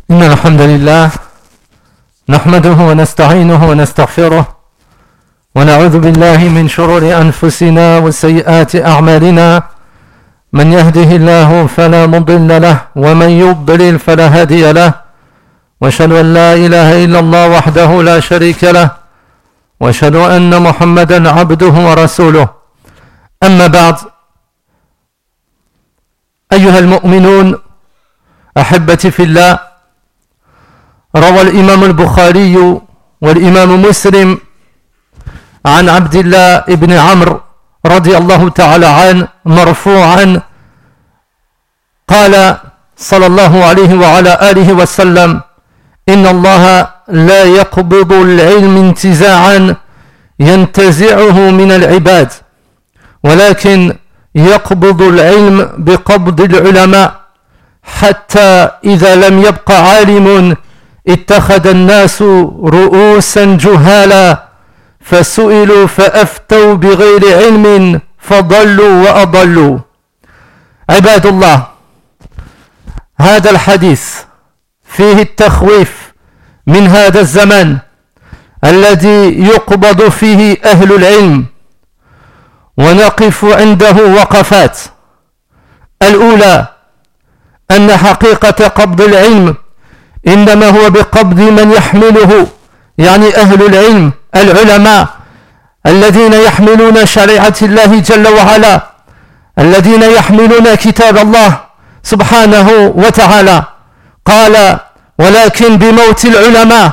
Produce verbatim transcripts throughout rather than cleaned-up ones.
إن الحمد لله نحمده ونستعينه ونستغفره ونعوذ بالله من شرور أنفسنا وسيئات أعمالنا. من يهده الله فلا مضل له ومن يضلل فلا هادي له، وأشهد أن لا إله إلا الله وحده لا شريك له، وأشهد أن محمدا عبده ورسوله. أما بعد، أيها المؤمنون أحبتي في الله، روى الإمام البخاري والإمام مسلم عن عبد الله بن عمرو رضي الله تعالى عنه مرفوعا قال صلى الله عليه وعلى آله وسلم: إن الله لا يقبض العلم انتزاعا ينتزعه من العباد، ولكن يقبض العلم بقبض العلماء، حتى إذا لم يبق عالم اتخذ الناس رؤوسا جهالا فسئلوا فأفتوا بغير علم فضلوا وأضلوا. عباد الله، هذا الحديث فيه التخويف من هذا الزمان الذي يقبض فيه أهل العلم، ونقف عنده وقفات. الأولى أن حقيقة قبض العلم إنما هو بقبض من يحمله، يعني أهل العلم العلماء الذين يحملون شريعة الله جل وعلا، الذين يحملون كتاب الله سبحانه وتعالى. قال: ولكن بموت العلماء،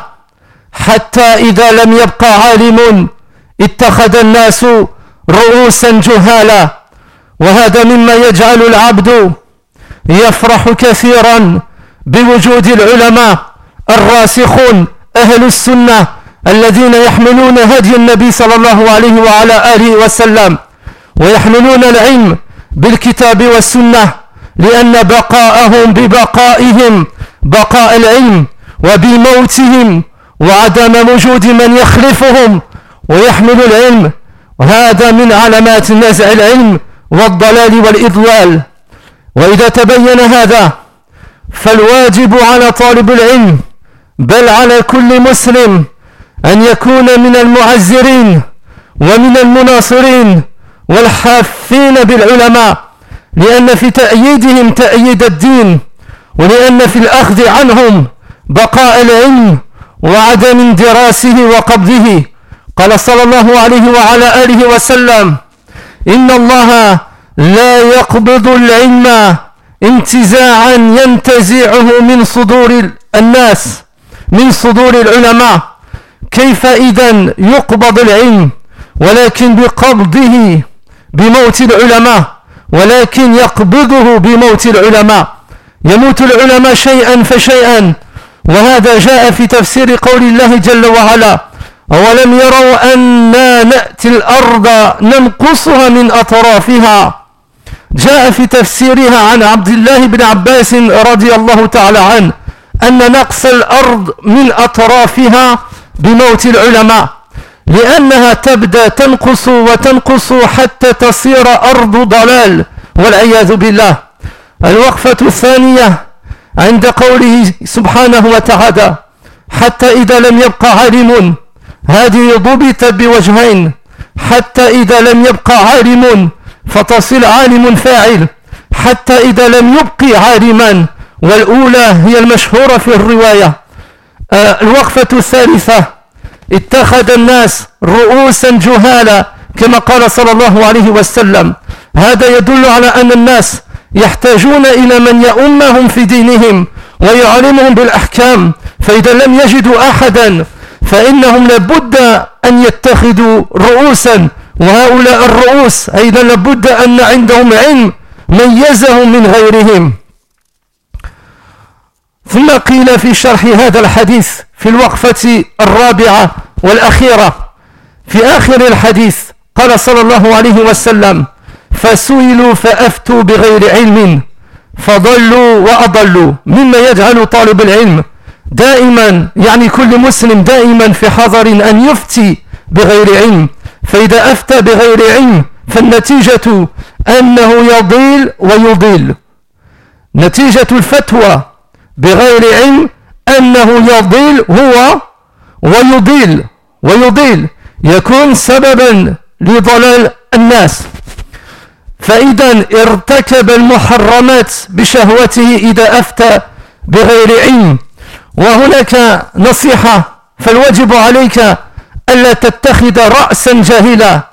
حتى إذا لم يبقى عالم اتخذ الناس رؤوسا جهالا. وهذا مما يجعل العبد يفرح كثيرا بوجود العلماء الراسخون أهل السنة الذين يحملون هدي النبي صلى الله عليه وعلى آله وسلم، ويحملون العلم بالكتاب والسنة، لأن بقاءهم ببقائهم بقاء العلم، وبموتهم وعدم وجود من يخلفهم ويحمل العلم. وهذا من علامات نزع العلم والضلال والإضلال. وإذا تبين هذا، فالواجب على طالب العلم، بل على كل مسلم، أن يكون من المعزرين ومن المناصرين والحافين بالعلماء، لأن في تأييدهم تأييد الدين، ولأن في الأخذ عنهم بقاء العلم وعدم اندراسه وقبضه. قال صلى الله عليه وعلى آله وسلم: إن الله لا يقبض العلم انتزاعا ينتزعه من صدور الناس، من صدور العلماء. كيف إذن يقبض العلم؟ ولكن بقبضه بموت العلماء، ولكن يقبضه بموت العلماء. يموت العلماء شيئا فشيئا، وهذا جاء في تفسير قول الله جل وعلا: أولم يروا أنا نأتي الأرض ننقصها من أطرافها. جاء في تفسيرها عن عبد الله بن عباس رضي الله تعالى عنه أن نقص الأرض من أطرافها بموت العلماء، لأنها تبدأ تنقص وتنقص حتى تصير أرض ضلال والعياذ بالله. الوقفة الثانية عند قوله سبحانه وتعالى: حتى إذا لم يبقى عالم. هذه ضبط بوجهين: حتى إذا لم يبقى عالم فتصل عالم فاعل، حتى إذا لم يبقي عالما، والأولى هي المشهورة في الرواية. آه الوقفة الثالثة: اتخذ الناس رؤوسا جهالا، كما قال صلى الله عليه وسلم. هذا يدل على أن الناس يحتاجون إلى من يؤمهم في دينهم ويعلمهم بالأحكام، فإذا لم يجدوا أحدا فإنهم لابد أن يتخذوا رؤوسا، وهؤلاء الرؤوس أيضا لابد أن عندهم علم ميزهم من غيرهم. ثم قيل في شرح هذا الحديث في الوقفة الرابعة والأخيرة في آخر الحديث، قال صلى الله عليه وسلم: فسئلوا فأفتوا بغير علم فضلوا وأضلوا. مما يجعل طالب العلم دائما، يعني كل مسلم دائما في حذر أن يفتي بغير علم، فإذا أفتى بغير علم فالنتيجة أنه يضل ويضل. نتيجة الفتوى بغير علم أنه يضل هو ويضل ويضل يكون سببا لضلال الناس. فإذا ارتكب المحرمات بشهوته إذا أفتى بغير علم. وهناك نصيحة، فالواجب عليك ألا تتخذ رأسا جاهلا،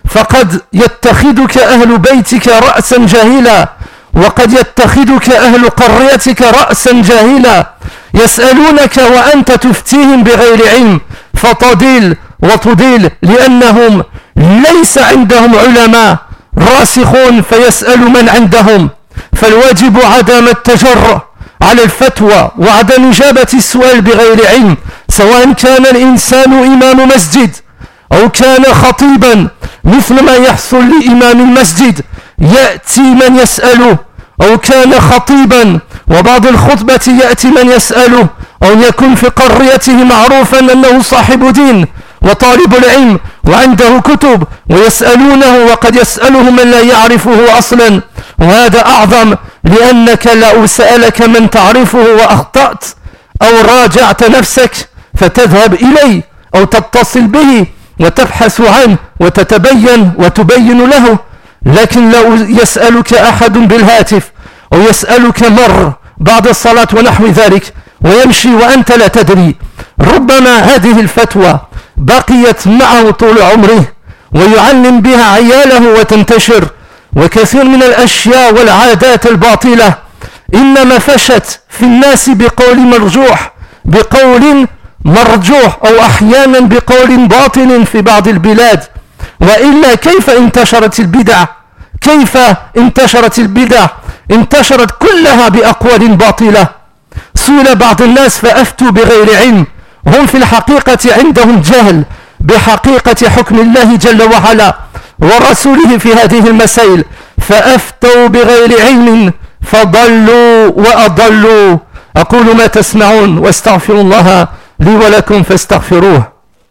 فقد يتخذك أهل بيتك رأسا جاهلا، وقد يتخذك أهل قريتك رأسا جاهلا، يسألونك وأنت تفتيهم بغير علم فتضل وتضل، لأنهم ليس عندهم علماء راسخون فيسأل من عندهم. فالواجب عدم التجرؤ على الفتوى وعدم إجابة السؤال بغير علم، سواء كان الإنسان إمام مسجد أو كان خطيبا، مثل ما يحصل لإمام المسجد يأتي من يسأله، أو كان خطيبا وبعد الخطبة يأتي من يسأله، أو يكون في قريته معروفا أنه صاحب دين وطالب العلم وعنده كتب ويسألونه، وقد يسأله من لا يعرفه أصلا، وهذا أعظم، لأنك لو سألك من تعرفه وأخطأت أو راجعت نفسك فتذهب إليه أو تتصل به وتبحث عنه وتتبين وتبين له. لكن لو يسألك أحد بالهاتف أو يسألك مر بعد الصلاة ونحو ذلك ويمشي وأنت لا تدري، ربما هذه الفتوى بقيت معه طول عمره ويعلم بها عياله وتنتشر. وكثير من الأشياء والعادات الباطلة إنما فشت في الناس بقول مرجوح بقول مرجوح أو أحيانا بقول باطل في بعض البلاد، وإلا كيف انتشرت البدع؟ كيف انتشرت البدع؟ انتشرت كلها بأقوال باطلة. سئل بعض الناس فأفتوا بغير علم، هم في الحقيقة عندهم جهل بحقيقة حكم الله جل وعلا ورسوله في هذه المسائل، فأفتوا بغير علم فضلوا وأضلوا. أقول ما تسمعون واستغفر الله لي ولكم فاستغفروه.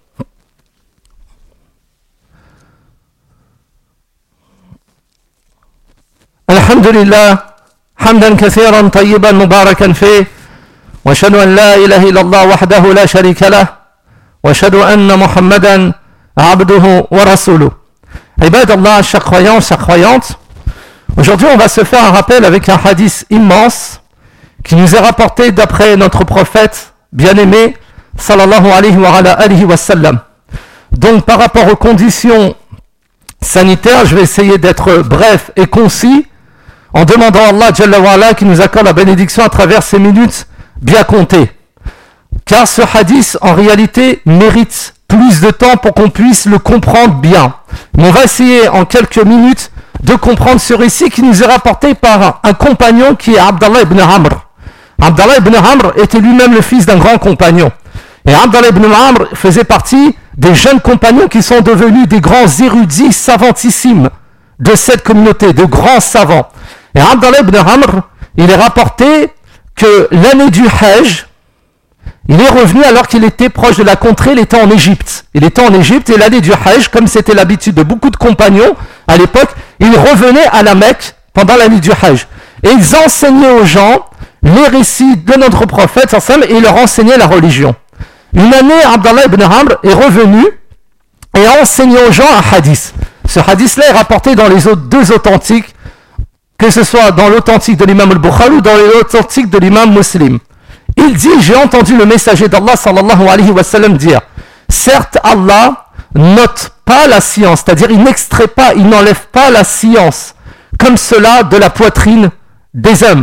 الحمد لله حمدا كثيرا طيبا مباركا فيه، واشهد ان لا اله الا الله وحده لا شريك له، واشهد ان محمدا عبده ورسوله. عباد الله, chers croyants, chers croyantes, aujourd'hui on va se faire un rappel avec un hadith immense qui nous est rapporté d'après notre prophète bien-aimé sallallahu alayhi wa alayhi wa sallam. Donc par rapport aux conditions sanitaires, je vais essayer d'être bref et concis en demandant à Allah Jalla wa Ala qui nous accorde la bénédiction à travers ces minutes bien comptées. Car ce hadith en réalité mérite plus de temps pour qu'on puisse le comprendre bien. Mais on va essayer en quelques minutes de comprendre ce récit qui nous est rapporté par un compagnon qui est Abdallah ibn Amr. Abdallah ibn Amr était lui-même le fils d'un grand compagnon. Et Abdallah ibn Amr faisait partie des jeunes compagnons qui sont devenus des grands érudits savantissimes de cette communauté, de grands savants. Et Abdallah ibn Amr, il est rapporté que l'année du Hajj, il est revenu alors qu'il était proche de la contrée, il était en Égypte. Il était en Égypte et l'année du Hajj, comme c'était l'habitude de beaucoup de compagnons à l'époque, ils revenaient à la Mecque pendant l'année du Hajj. Et ils enseignaient aux gens les récits de notre prophète et ils leur enseignaient la religion. Une année, Abdallah ibn Amr est revenu et a enseigné aux gens un hadith. Ce hadith-là est rapporté dans les autres deux authentiques, que ce soit dans l'authentique de l'imam al-Bukhari ou dans l'authentique de l'imam Muslim. Il dit, j'ai entendu le messager d'Allah sallallahu alayhi wa sallam dire, certes Allah note pas la science, c'est-à-dire il n'extrait pas, il n'enlève pas la science comme cela de la poitrine des hommes.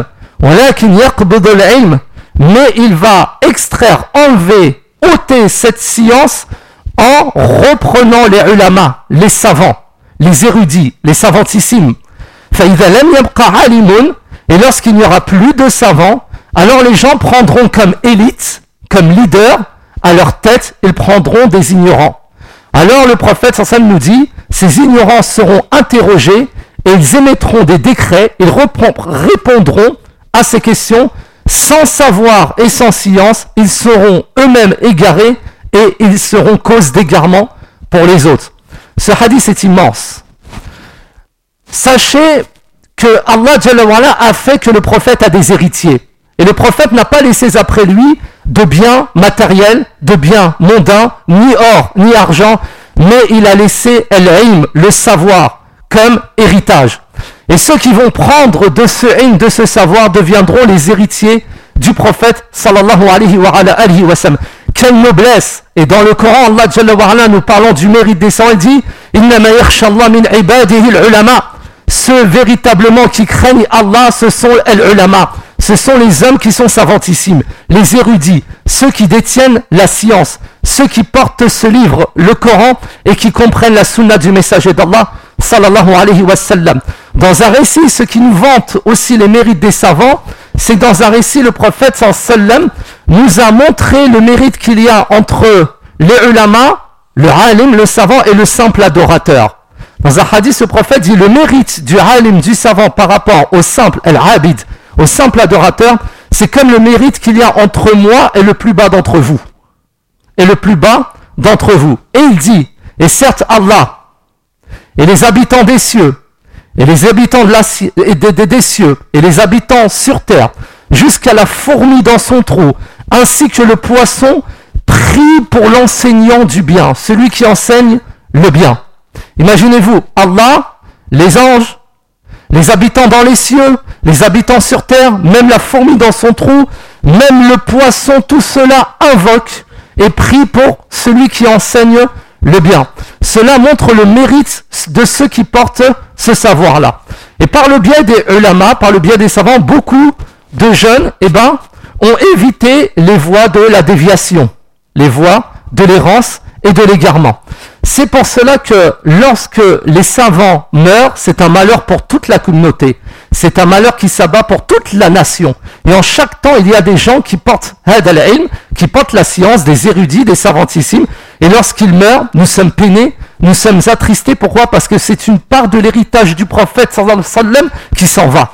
Mais il va extraire, enlever, ôter cette science en reprenant les ulama, les savants, les érudits, les savantissimes. Et lorsqu'il n'y aura plus de savants, alors les gens prendront comme élite, comme leader, à leur tête, ils prendront des ignorants. Alors le prophète sallam nous dit, ces ignorants seront interrogés et ils émettront des décrets, ils répondront à ces questions sans savoir et sans science, ils seront eux-mêmes égarés et ils seront cause d'égarement pour les autres. Ce hadith est immense. Sachez que Allah Jalla wa Ala a fait que le prophète a des héritiers. Et le prophète n'a pas laissé après lui de biens matériels, de biens mondains, ni or, ni argent, mais il a laissé al-ilm, le savoir, comme héritage. Et ceux qui vont prendre de ce ilm, de ce savoir, deviendront les héritiers du prophète sallallahu alayhi wa, alayhi wa sallam. Quelle noblesse! Et dans le Coran, Allah Jalla wa ala, nous parlons du mérite des savants, il dit « Innama yakhsha Allah min ibadihi al-ulama » Ceux véritablement qui craignent Allah, ce sont al-ulama. Ce sont les hommes qui sont savantissimes, les érudits, ceux qui détiennent la science, ceux qui portent ce livre, le Coran, et qui comprennent la sunna du messager d'Allah, sallallahu alayhi wa sallam. Dans un récit, ce qui nous vante aussi les mérites des savants, c'est que dans un récit, le prophète sallallahu alayhi wa sallam nous a montré le mérite qu'il y a entre les ulama, le alim, le savant, et le simple adorateur. Dans un hadith, le prophète dit le mérite du alim, du savant, par rapport au simple al-abid, au simple adorateur, c'est comme le mérite qu'il y a entre moi et le plus bas d'entre vous. Et le plus bas d'entre vous. Et il dit, et certes Allah, et les habitants des cieux, et les habitants de la, et des, des, des cieux, et les habitants sur terre, jusqu'à la fourmi dans son trou, ainsi que le poisson, prie pour l'enseignant du bien, celui qui enseigne le bien. Imaginez-vous, Allah, les anges, les habitants dans les cieux, les habitants sur terre, même la fourmi dans son trou, même le poisson, tout cela invoque et prie pour celui qui enseigne le bien. Cela montre le mérite de ceux qui portent ce savoir-là. Et par le biais des ulama, par le biais des savants, beaucoup de jeunes eh ben, ont évité les voies de la déviation, les voies de l'errance et de l'égarement. C'est pour cela que lorsque les savants meurent, c'est un malheur pour toute la communauté. C'est un malheur qui s'abat pour toute la nation. Et en chaque temps, il y a des gens qui portent had al-ilm, qui portent la science, des érudits, des savantissimes. Et lorsqu'ils meurent, nous sommes peinés, nous sommes attristés. Pourquoi? Parce que c'est une part de l'héritage du prophète sallallahu alayhi wa sallam qui s'en va.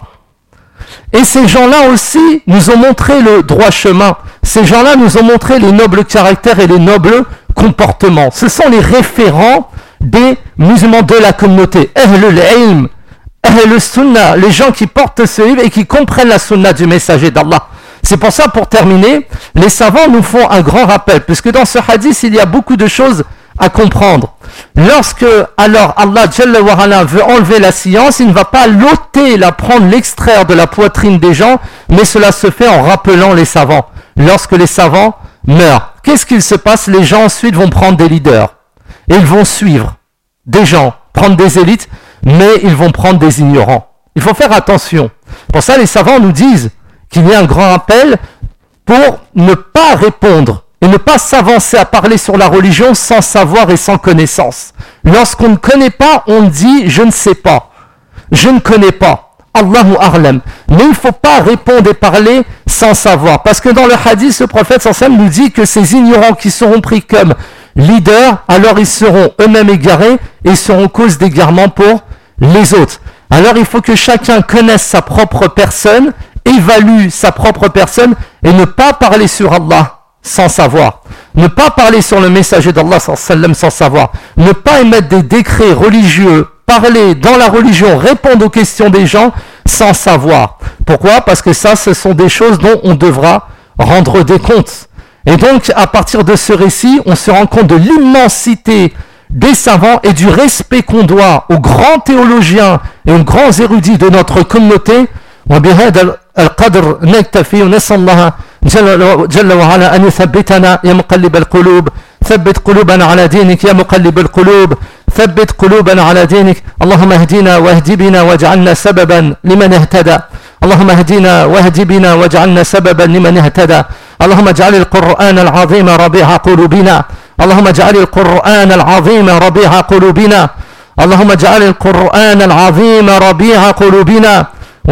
Et ces gens-là aussi nous ont montré le droit chemin. Ces gens-là nous ont montré les nobles caractères et les nobles comportements. Ce sont les référents des musulmans de la communauté. Ahlul ilm, ahlul sunnah, les gens qui portent ce livre et qui comprennent la sunna du messager d'Allah. C'est pour ça, pour terminer, les savants nous font un grand rappel, puisque dans ce hadith, il y a beaucoup de choses à comprendre. Lorsque, alors, Allah Jalla wa ala veut enlever la science, il ne va pas l'ôter, la prendre, l'extraire de la poitrine des gens, mais cela se fait en rappelant les savants. Lorsque les savants meurent, qu'est-ce qu'il se passe? Les gens ensuite vont prendre des leaders, et ils vont suivre des gens, prendre des élites, mais ils vont prendre des ignorants. Il faut faire attention. Pour ça, les savants nous disent qu'il y a un grand rappel pour ne pas répondre et ne pas s'avancer à parler sur la religion sans savoir et sans connaissance. Lorsqu'on ne connaît pas, on dit « je ne sais pas »,« je ne connais pas ». Allahu a'lam. Mais il ne faut pas répondre et parler sans savoir. Parce que dans le hadith, le prophète sallallahu alayhi wa sallam nous dit que ces ignorants qui seront pris comme leaders, alors ils seront eux-mêmes égarés et ils seront cause d'égarement pour les autres. Alors il faut que chacun connaisse sa propre personne, évalue sa propre personne et ne pas parler sur Allah sans savoir. Ne pas parler sur le messager d'Allah sallallahu alayhi wa sallam sans savoir. Ne pas émettre des décrets religieux, parler dans la religion, répondre aux questions des gens sans savoir. Pourquoi? Parce que ça, ce sont des choses dont on devra rendre des comptes. Et donc, à partir de ce récit, on se rend compte de l'immensité des savants et du respect qu'on doit aux grands théologiens et aux grands érudits de notre communauté. وبهذا القدر نكتفي ونسأل الله جل, جل وعلا أن يثبتنا يا مقلب القلوب ثبت قلوبنا على دينك يا مقلب القلوب ثبت قلوبنا على دينك اللهم اهدنا واهد بنا واجعلنا سببا لمن اهتدى اللهم اهدنا واهد بنا واجعلنا سببا لمن اهتدى اللهم اجعل القرآن العظيم ربيع قلوبنا اللهم اجعل القرآن العظيم ربيع قلوبنا اللهم اجعل القرآن العظيم ربيع قلوبنا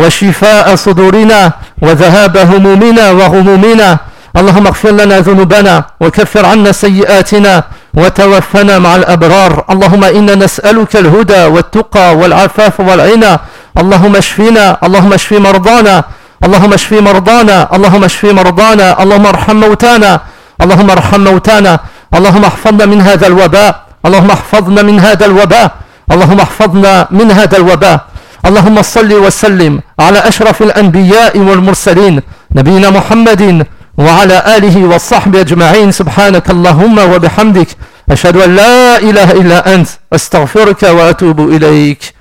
وشفاء صدورنا وذهاب همومنا وغمومنا اللهم اغفر لنا ذنوبنا وكفر عنا سيئاتنا وتوفنا مع الأبرار اللهم إنا نسألك الهدى والتقى والعفاف والغنى اللهم اشفنا اللهم اشف مرضانا اللهم اشف مرضانا اللهم اشف مرضانا اللهم ارحم موتانا اللهم ارحم موتانا اللهم احفظنا من هذا الوباء اللهم احفظنا من هذا الوباء اللهم احفظنا من هذا الوباء اللهم صل وسلم على أشرف الأنبياء والمرسلين نبينا محمد وعلى آله والصحبه أجمعين. سبحانك اللهم وبحمدك أشهد أن لا إله إلا أنت أستغفرك وأتوب إليك.